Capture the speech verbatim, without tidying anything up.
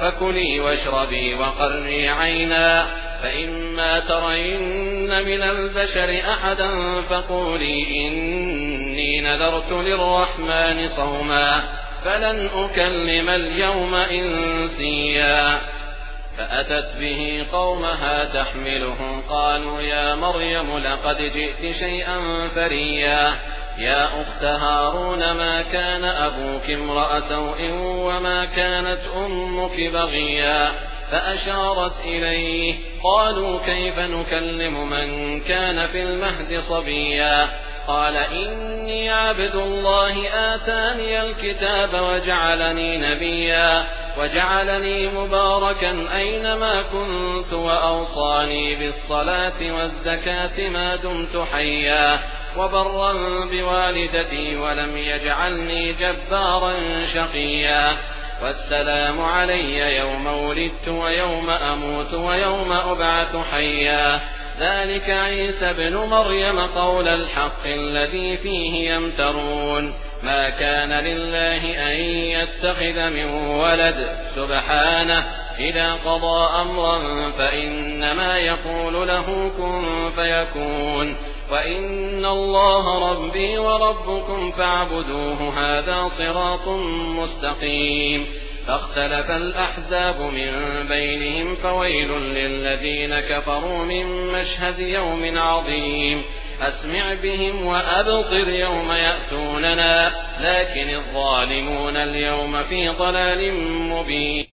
فكلي واشربي وقري عينا، فإما ترين من البشر أحدا فقولي إني نذرت للرحمن صوما فلن أكلم اليوم إنسيا. فأتت به قومها تحمله قالوا يا مريم لقد جئت شيئا فريا. يا أخت هارون ما كان أبوك امرأ سوء وما كانت أمك بغيا. فأشارت إليه قالوا كيف نكلم من كان في المهد صبيا. قال إني عبد الله آتاني الكتاب وجعلني نبيا وجعلني مباركا أينما كنت وأوصاني بالصلاة والزكاة ما دمت حيا وبرا بوالدتي ولم يجعلني جبارا شقيا. والسلام علي يوم ولدت ويوم أموت ويوم أبعث حيا. ذلك عيسى ابن مريم قول الحق الذي فيه يمترون. ما كان لله أن يتخذ من ولد سبحانه إذا قضى أمرا فإنما يقول له كن فيكون. وإن الله ربي وربكم فاعبدوه هذا صراط مستقيم. فاختلف الأحزاب من بينهم فويل للذين كفروا من مشهد يوم عظيم. أسمع بهم وأبصر يوم يأتوننا لكن الظالمون اليوم في ضلال مبين.